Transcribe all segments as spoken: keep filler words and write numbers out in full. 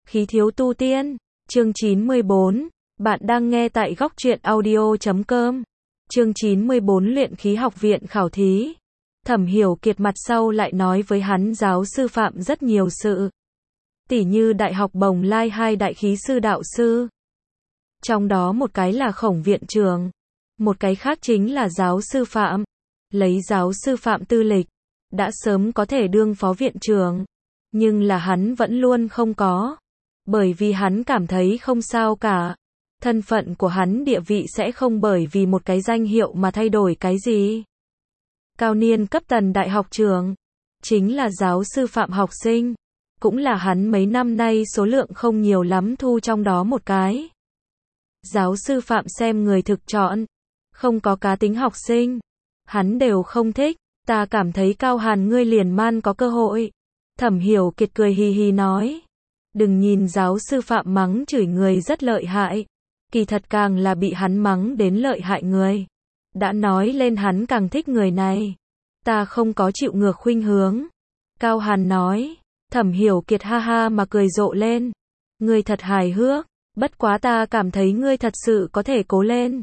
Khí thiếu tu tiên, chương chín mươi bốn, bạn đang nghe tại góc truyện audio chấm com. Chương chín mươi bốn luyện khí học viện khảo thí. Thẩm Hiểu Kiệt mặt sau lại nói với hắn giáo sư Phạm rất nhiều sự. Tỉ như đại học Bồng Lai hai đại khí sư đạo sư. Trong đó một cái là Khổng viện trưởng, một cái khác chính là giáo sư Phạm. Lấy giáo sư Phạm tư lịch, đã sớm có thể đương phó viện trưởng, nhưng là hắn vẫn luôn không có. Bởi vì hắn cảm thấy không sao cả. Thân phận của hắn địa vị sẽ không bởi vì một cái danh hiệu mà thay đổi cái gì. Cao niên cấp tần đại học trường, chính là giáo sư Phạm học sinh, cũng là hắn mấy năm nay số lượng không nhiều lắm thu trong đó một cái. Giáo sư Phạm xem người thực chọn, không có cá tính học sinh, hắn đều không thích, ta cảm thấy Cao Hàn ngươi liền man có cơ hội. Thẩm Hiểu Kiệt cười hì hì nói, đừng nhìn giáo sư Phạm mắng chửi người rất lợi hại, kỳ thật càng là bị hắn mắng đến lợi hại người. Đã nói lên hắn càng thích người này, ta không có chịu ngược khuynh hướng. Cao Hàn nói, Thẩm Hiểu Kiệt ha ha mà cười rộ lên, ngươi thật hài hước, bất quá ta cảm thấy ngươi thật sự có thể cố lên.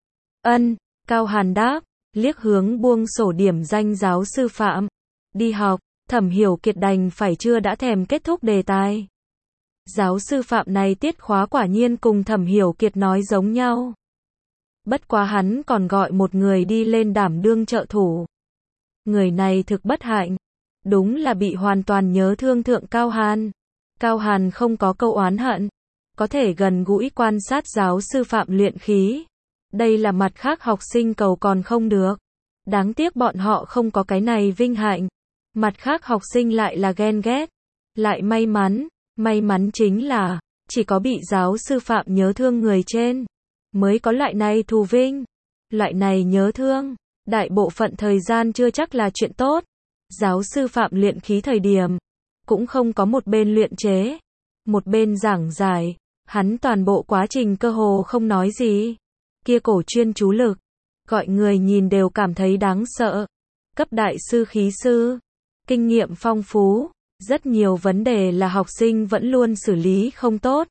Ân, Cao Hàn đáp, liếc hướng buông sổ điểm danh giáo sư Phạm. Đi học, Thẩm Hiểu Kiệt đành phải chưa đã thèm kết thúc đề tài. Giáo sư Phạm này tiết khóa quả nhiên cùng Thẩm Hiểu Kiệt nói giống nhau. Bất quá hắn còn gọi một người đi lên đảm đương trợ thủ. Người này thực bất hạnh, đúng là bị hoàn toàn nhớ thương thượng Cao Hàn. Cao Hàn không có câu oán hận, có thể gần gũi quan sát giáo sư Phạm luyện khí. Đây là mặt khác học sinh cầu còn không được. Đáng tiếc bọn họ không có cái này vinh hạnh. Mặt khác học sinh lại là ghen ghét. Lại may mắn, may mắn chính là, chỉ có bị giáo sư Phạm nhớ thương người trên, mới có loại này thù vinh. Loại này nhớ thương, đại bộ phận thời gian chưa chắc là chuyện tốt. Giáo sư Phạm luyện khí thời điểm, cũng không có một bên luyện chế, một bên giảng giải, hắn toàn bộ quá trình cơ hồ không nói gì. Kia cổ chuyên chú lực, gọi người nhìn đều cảm thấy đáng sợ. Cấp đại sư khí sư, kinh nghiệm phong phú, rất nhiều vấn đề là học sinh vẫn luôn xử lý không tốt.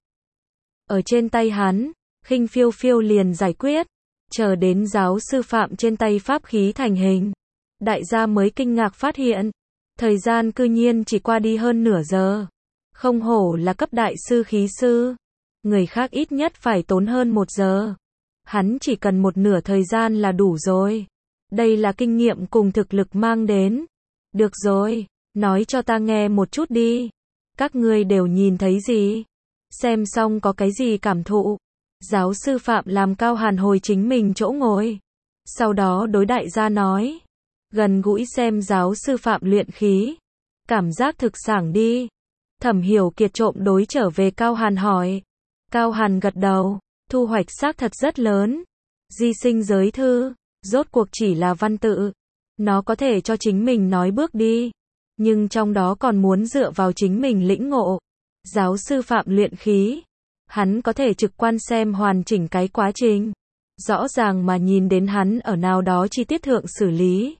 Ở trên tay hắn, khinh phiêu phiêu liền giải quyết, chờ đến giáo sư Phạm trên tay pháp khí thành hình. Đại gia mới kinh ngạc phát hiện, thời gian cư nhiên chỉ qua đi hơn nửa giờ. Không hổ là cấp đại sư khí sư, người khác ít nhất phải tốn hơn một giờ. Hắn chỉ cần một nửa thời gian là đủ rồi. Đây là kinh nghiệm cùng thực lực mang đến. Được rồi, nói cho ta nghe một chút đi. Các ngươi đều nhìn thấy gì? Xem xong có cái gì cảm thụ? Giáo sư Phạm làm Cao Hàn hồi chính mình chỗ ngồi. Sau đó đối đại gia nói. Gần gũi xem giáo sư Phạm luyện khí. Cảm giác thực sảng đi. Thẩm Hiểu Kiệt trộm đối trở về Cao Hàn hỏi. Cao Hàn gật đầu. Thu hoạch xác thật rất lớn. Di sinh giới thư, rốt cuộc chỉ là văn tự. Nó có thể cho chính mình nói bước đi. Nhưng trong đó còn muốn dựa vào chính mình lĩnh ngộ. Giáo sư Phạm luyện khí, hắn có thể trực quan xem hoàn chỉnh cái quá trình. Rõ ràng mà nhìn đến hắn ở nào đó chi tiết thượng xử lý.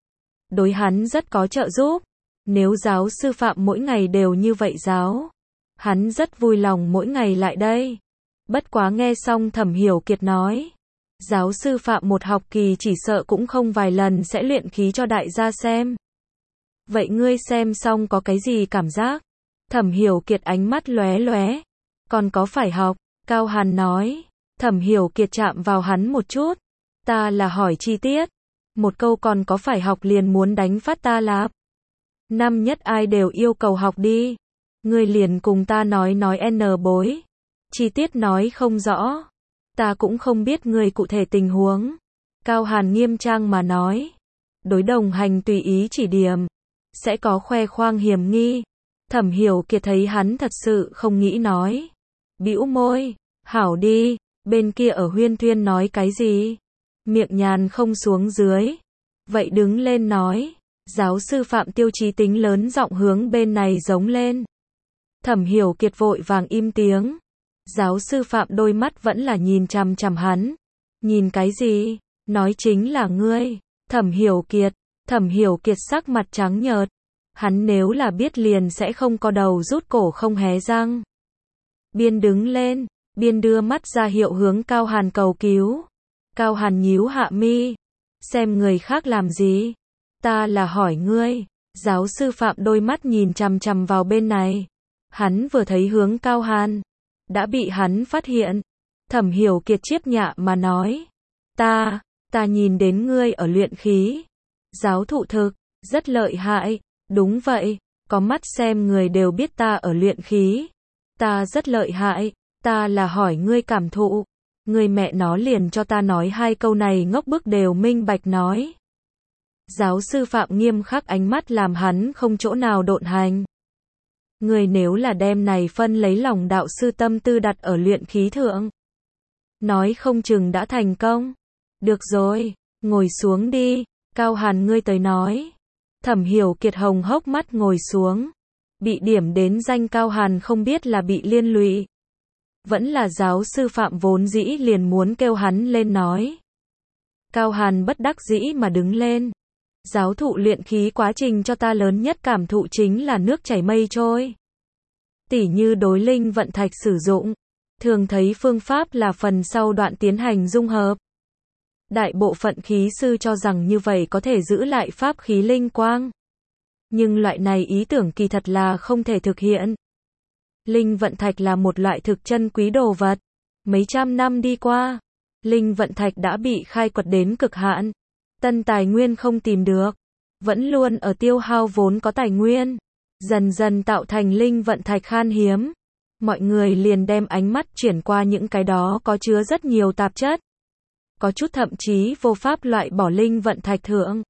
Đối hắn rất có trợ giúp. Nếu giáo sư Phạm mỗi ngày đều như vậy giáo, hắn rất vui lòng mỗi ngày lại đây. Bất quá nghe xong Thẩm Hiểu Kiệt nói, giáo sư Phạm một học kỳ chỉ sợ cũng không vài lần sẽ luyện khí cho đại gia xem. Vậy ngươi xem xong có cái gì cảm giác? Thẩm Hiểu Kiệt ánh mắt lóe lóe. Còn có phải học? Cao Hàn nói. Thẩm Hiểu Kiệt chạm vào hắn một chút. Ta là hỏi chi tiết. Một câu còn có phải học liền muốn đánh phát ta lạp. Năm nhất ai đều yêu cầu học đi. Ngươi liền cùng ta nói nói n bối. Chi tiết nói không rõ. Ta cũng không biết người cụ thể tình huống. Cao Hàn nghiêm trang mà nói. Đối đồng hành tùy ý chỉ điểm. Sẽ có khoe khoang hiểm nghi. Thẩm Hiểu Kiệt thấy hắn thật sự không nghĩ nói. Bĩu môi. Hảo đi. Bên kia ở huyên thuyên nói cái gì? Miệng nhàn không xuống dưới. Vậy đứng lên nói. Giáo sư Phạm tiêu chí tính lớn giọng hướng bên này giống lên. Thẩm Hiểu Kiệt vội vàng im tiếng. Giáo sư Phạm đôi mắt vẫn là nhìn chằm chằm hắn. Nhìn cái gì? Nói chính là ngươi. Thẩm Hiểu Kiệt. Thẩm Hiểu Kiệt sắc mặt trắng nhợt. Hắn nếu là biết liền sẽ không có đầu rút cổ không hé răng. biên đứng lên, biên đưa mắt ra hiệu hướng Cao Hàn cầu cứu. Cao Hàn nhíu hạ mi, xem người khác làm gì? Ta là hỏi ngươi. Giáo sư Phạm đôi mắt nhìn chằm chằm vào bên này. Hắn vừa thấy hướng Cao Hàn, đã bị hắn phát hiện. Thẩm Hiểu Kiệt chiếp nhạ mà nói, ta, ta nhìn đến ngươi ở luyện khí. Giáo thụ thực, rất lợi hại. Đúng vậy, có mắt xem người đều biết ta ở luyện khí. Ta rất lợi hại, ta là hỏi ngươi cảm thụ. Ngươi mẹ nó liền cho ta nói hai câu này ngốc bức đều minh bạch nói. Giáo sư Phạm nghiêm khắc ánh mắt làm hắn không chỗ nào độn hành. Ngươi nếu là đem này phân lấy lòng đạo sư tâm tư đặt ở luyện khí thượng, nói không chừng đã thành công. Được rồi, ngồi xuống đi, Cao Hàn ngươi tới nói. Thẩm Hiểu Kiệt hồng hốc mắt ngồi xuống. Bị điểm đến danh Cao Hàn không biết là bị liên lụy, vẫn là giáo sư Phạm vốn dĩ liền muốn kêu hắn lên nói. Cao Hàn bất đắc dĩ mà đứng lên. Giáo thụ luyện khí quá trình cho ta lớn nhất cảm thụ chính là nước chảy mây trôi. Tỉ như đối linh vận thạch sử dụng, thường thấy phương pháp là phần sau đoạn tiến hành dung hợp. Đại bộ phận khí sư cho rằng như vậy có thể giữ lại pháp khí linh quang. Nhưng loại này ý tưởng kỳ thật là không thể thực hiện. Linh vận thạch là một loại thực chân quý đồ vật. Mấy trăm năm đi qua, linh vận thạch đã bị khai quật đến cực hạn. Tân tài nguyên không tìm được, vẫn luôn ở tiêu hao vốn có tài nguyên. Dần dần tạo thành linh vận thạch khan hiếm. Mọi người liền đem ánh mắt chuyển qua những cái đó có chứa rất nhiều tạp chất. Có chút thậm chí vô pháp loại bỏ linh vận thạch thượng.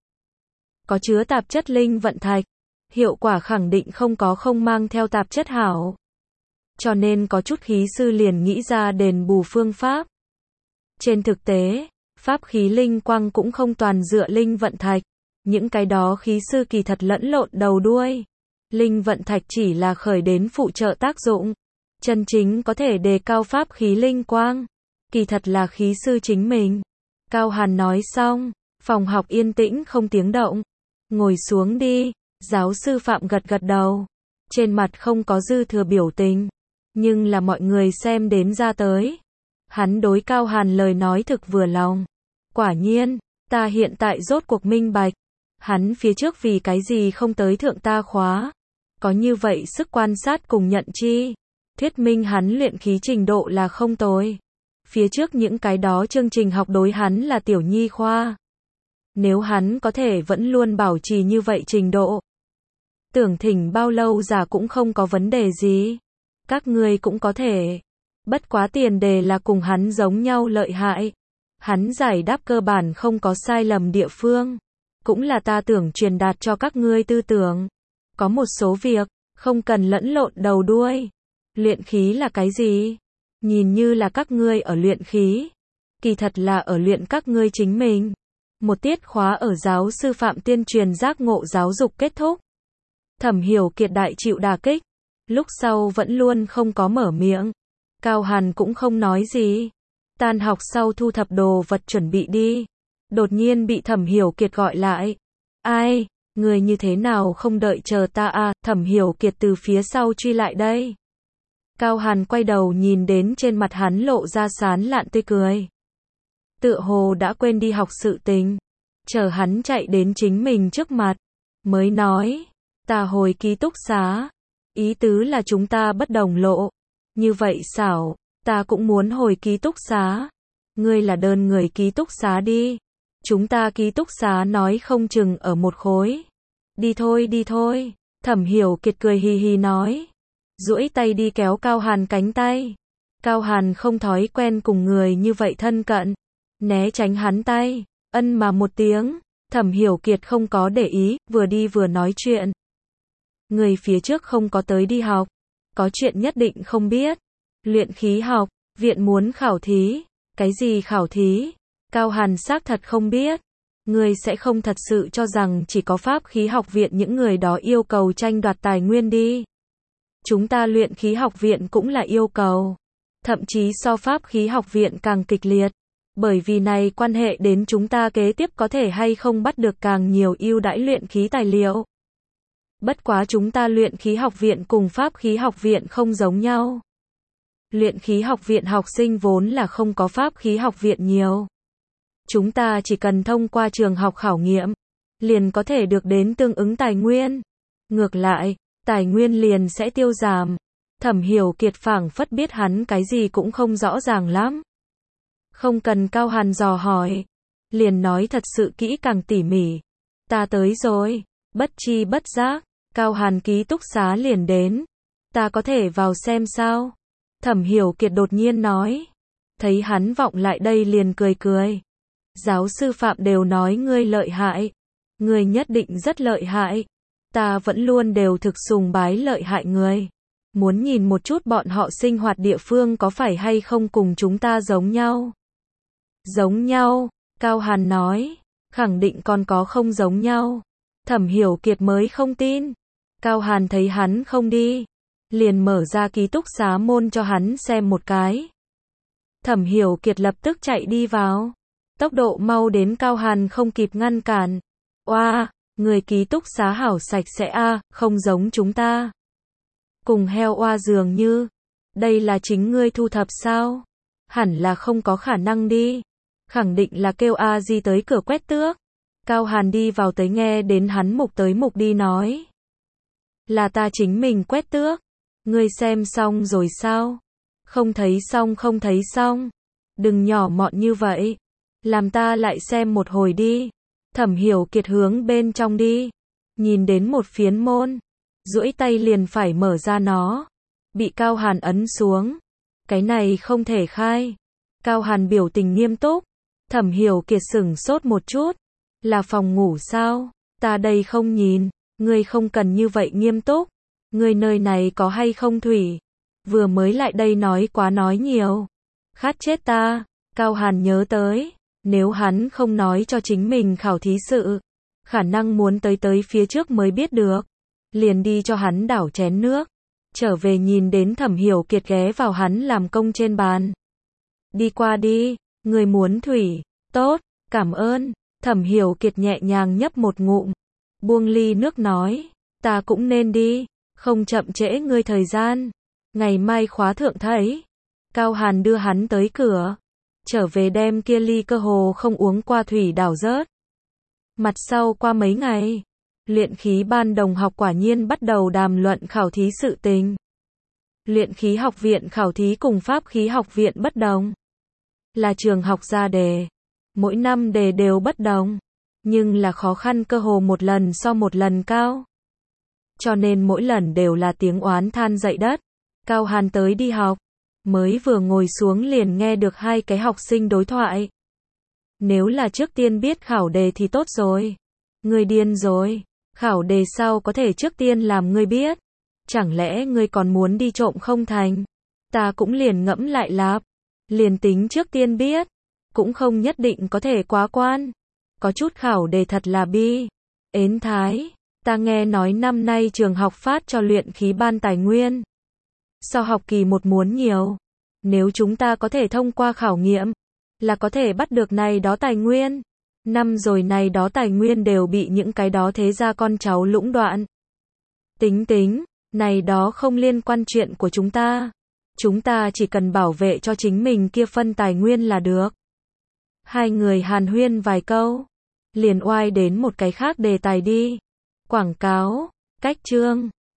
Có chứa tạp chất linh vận thạch, hiệu quả khẳng định không có không mang theo tạp chất hảo. Cho nên có chút khí sư liền nghĩ ra đền bù phương pháp. Trên thực tế, pháp khí linh quang cũng không toàn dựa linh vận thạch. Những cái đó khí sư kỳ thật lẫn lộn đầu đuôi. Linh vận thạch chỉ là khởi đến phụ trợ tác dụng. Chân chính có thể đề cao pháp khí linh quang, kỳ thật là khí sư chính mình. Cao Hàn nói xong, phòng học yên tĩnh không tiếng động. Ngồi xuống đi, giáo sư Phạm gật gật đầu. Trên mặt không có dư thừa biểu tình, nhưng là mọi người xem đến ra tới. Hắn đối Cao Hàn lời nói thực vừa lòng. Quả nhiên, ta hiện tại rốt cuộc minh bạch. Hắn phía trước vì cái gì không tới thượng ta khóa. Có như vậy sức quan sát cùng nhận chi. Thuyết minh hắn luyện khí trình độ là không tồi. Phía trước những cái đó chương trình học đối hắn là tiểu nhi khoa. Nếu hắn có thể vẫn luôn bảo trì như vậy trình độ, tưởng thỉnh bao lâu giả cũng không có vấn đề gì. Các ngươi cũng có thể. Bất quá tiền đề là cùng hắn giống nhau lợi hại. Hắn giải đáp cơ bản không có sai lầm địa phương. Cũng là ta tưởng truyền đạt cho các ngươi tư tưởng. Có một số việc, không cần lẫn lộn đầu đuôi. Luyện khí là cái gì? Nhìn như là các ngươi ở luyện khí. Kỳ thật là ở luyện các ngươi chính mình. Một tiết khóa ở giáo sư Phạm tuyên truyền giác ngộ giáo dục kết thúc. Thẩm Hiểu Kiệt đại chịu đả kích. Lúc sau vẫn luôn không có mở miệng. Cao Hàn cũng không nói gì. Tan học sau thu thập đồ vật chuẩn bị đi. Đột nhiên bị Thẩm Hiểu Kiệt gọi lại. Ai, người như thế nào không đợi chờ ta à? Thẩm Hiểu Kiệt từ phía sau truy lại đây. Cao Hàn quay đầu nhìn đến trên mặt hắn lộ ra sán lạn tươi cười. Tựa hồ đã quên đi học sự tình. Chờ hắn chạy đến chính mình trước mặt. Mới nói, ta hồi ký túc xá. Ý tứ là chúng ta bất đồng lộ. Như vậy xảo, ta cũng muốn hồi ký túc xá. Ngươi là đơn người ký túc xá đi. Chúng ta ký túc xá nói không chừng ở một khối. Đi thôi đi thôi. Thẩm Hiểu Kiệt cười hì hì nói. Duỗi tay đi kéo Cao Hàn cánh tay. Cao Hàn không thói quen cùng người như vậy thân cận. Né tránh hắn tay. Ân mà một tiếng. Thẩm Hiểu Kiệt không có để ý, vừa đi vừa nói chuyện. Người phía trước không có tới đi học. Có chuyện nhất định không biết. Luyện khí học, viện muốn khảo thí. Cái gì khảo thí? Cao Hàn xác thật không biết. Người sẽ không thật sự cho rằng chỉ có pháp khí học viện những người đó yêu cầu tranh đoạt tài nguyên đi. Chúng ta luyện khí học viện cũng là yêu cầu. Thậm chí so pháp khí học viện càng kịch liệt. Bởi vì này quan hệ đến chúng ta kế tiếp có thể hay không bắt được càng nhiều ưu đãi luyện khí tài liệu. Bất quá chúng ta luyện khí học viện cùng pháp khí học viện không giống nhau. Luyện khí học viện học sinh vốn là không có pháp khí học viện nhiều. Chúng ta chỉ cần thông qua trường học khảo nghiệm, liền có thể được đến tương ứng tài nguyên. Ngược lại, tài nguyên liền sẽ tiêu giảm. Thẩm Hiểu Kiệt phảng phất biết hắn cái gì cũng không rõ ràng lắm. Không cần Cao Hàn dò hỏi, liền nói thật sự kỹ càng tỉ mỉ. Ta tới rồi, bất chi bất giác, Cao Hàn ký túc xá liền đến. Ta có thể vào xem sao? Thẩm Hiểu Kiệt đột nhiên nói. Thấy hắn vọng lại đây liền cười cười. Giáo sư Phạm đều nói ngươi lợi hại. Ngươi nhất định rất lợi hại. Ta vẫn luôn đều thực sùng bái lợi hại người. Muốn nhìn một chút bọn họ sinh hoạt địa phương có phải hay không cùng chúng ta giống nhau. Giống nhau, Cao Hàn nói. Khẳng định còn có không giống nhau. Thẩm Hiểu Kiệt mới không tin. Cao Hàn thấy hắn không đi, liền mở ra ký túc xá môn cho hắn xem một cái. Thẩm Hiểu Kiệt lập tức chạy đi vào. Tốc độ mau đến Cao Hàn không kịp ngăn cản. Oa, người ký túc xá hảo sạch sẽ a, không giống chúng ta. Cùng heo oa dường như. Đây là chính ngươi thu thập sao? Hẳn là không có khả năng đi. Khẳng định là kêu A Di tới cửa quét tước. Cao Hàn đi vào tới nghe đến hắn mục tới mục đi nói. Là ta chính mình quét tước. Ngươi xem xong rồi sao? Không thấy xong không thấy xong. Đừng nhỏ mọn như vậy. Làm ta lại xem một hồi đi. Thẩm Hiểu Kiệt hướng bên trong đi. Nhìn đến một phiến môn. Duỗi tay liền phải mở ra nó. Bị Cao Hàn ấn xuống. Cái này không thể khai. Cao Hàn biểu tình nghiêm túc. Thẩm Hiểu Kiệt sửng sốt một chút. Là phòng ngủ sao? Ta đây không nhìn. Ngươi không cần như vậy nghiêm túc. Ngươi nơi này có hay không thủy? Vừa mới lại đây nói quá nói nhiều. Khát chết ta. Cao Hàn nhớ tới. Nếu hắn không nói cho chính mình khảo thí sự. Khả năng muốn tới tới phía trước mới biết được. Liền đi cho hắn đảo chén nước. Trở về nhìn đến Thẩm Hiểu Kiệt ghé vào hắn làm công trên bàn. Đi qua đi. Ngươi muốn thủy. Tốt. Cảm ơn. Thẩm Hiểu Kiệt nhẹ nhàng nhấp một ngụm. Buông ly nước nói. Ta cũng nên đi. Không chậm trễ ngươi thời gian. Ngày mai khóa thượng thấy. Cao Hàn đưa hắn tới cửa. Trở về đem kia ly cơ hồ không uống qua thủy đảo rớt. Mặt sau qua mấy ngày. Luyện khí ban đồng học quả nhiên bắt đầu đàm luận khảo thí sự tình. Luyện khí học viện khảo thí cùng pháp khí học viện bất đồng. Là trường học ra đề. Mỗi năm đề đều bất đồng. Nhưng là khó khăn cơ hồ một lần so một lần cao. Cho nên mỗi lần đều là tiếng oán than dậy đất. Cao Hàn tới đi học. Mới vừa ngồi xuống liền nghe được hai cái học sinh đối thoại. Nếu là trước tiên biết khảo đề thì tốt rồi. Ngươi điên rồi. Khảo đề sao có thể trước tiên làm ngươi biết. Chẳng lẽ ngươi còn muốn đi trộm không thành. Ta cũng liền ngẫm lại lạp. Liền tính trước tiên biết. Cũng không nhất định có thể quá quan. Có chút khảo đề thật là bi. Ến thái. Ta nghe nói năm nay trường học phát cho luyện khí ban tài nguyên. Sau học kỳ một muốn nhiều. Nếu chúng ta có thể thông qua khảo nghiệm. Là có thể bắt được này đó tài nguyên. Năm rồi này đó tài nguyên đều bị những cái đó thế gia con cháu lũng đoạn. Tính tính. Này đó không liên quan chuyện của chúng ta. Chúng ta chỉ cần bảo vệ cho chính mình kia phân tài nguyên là được. Hai người hàn huyên vài câu. Liền oai đến một cái khác đề tài đi. Quảng cáo. Cách chương.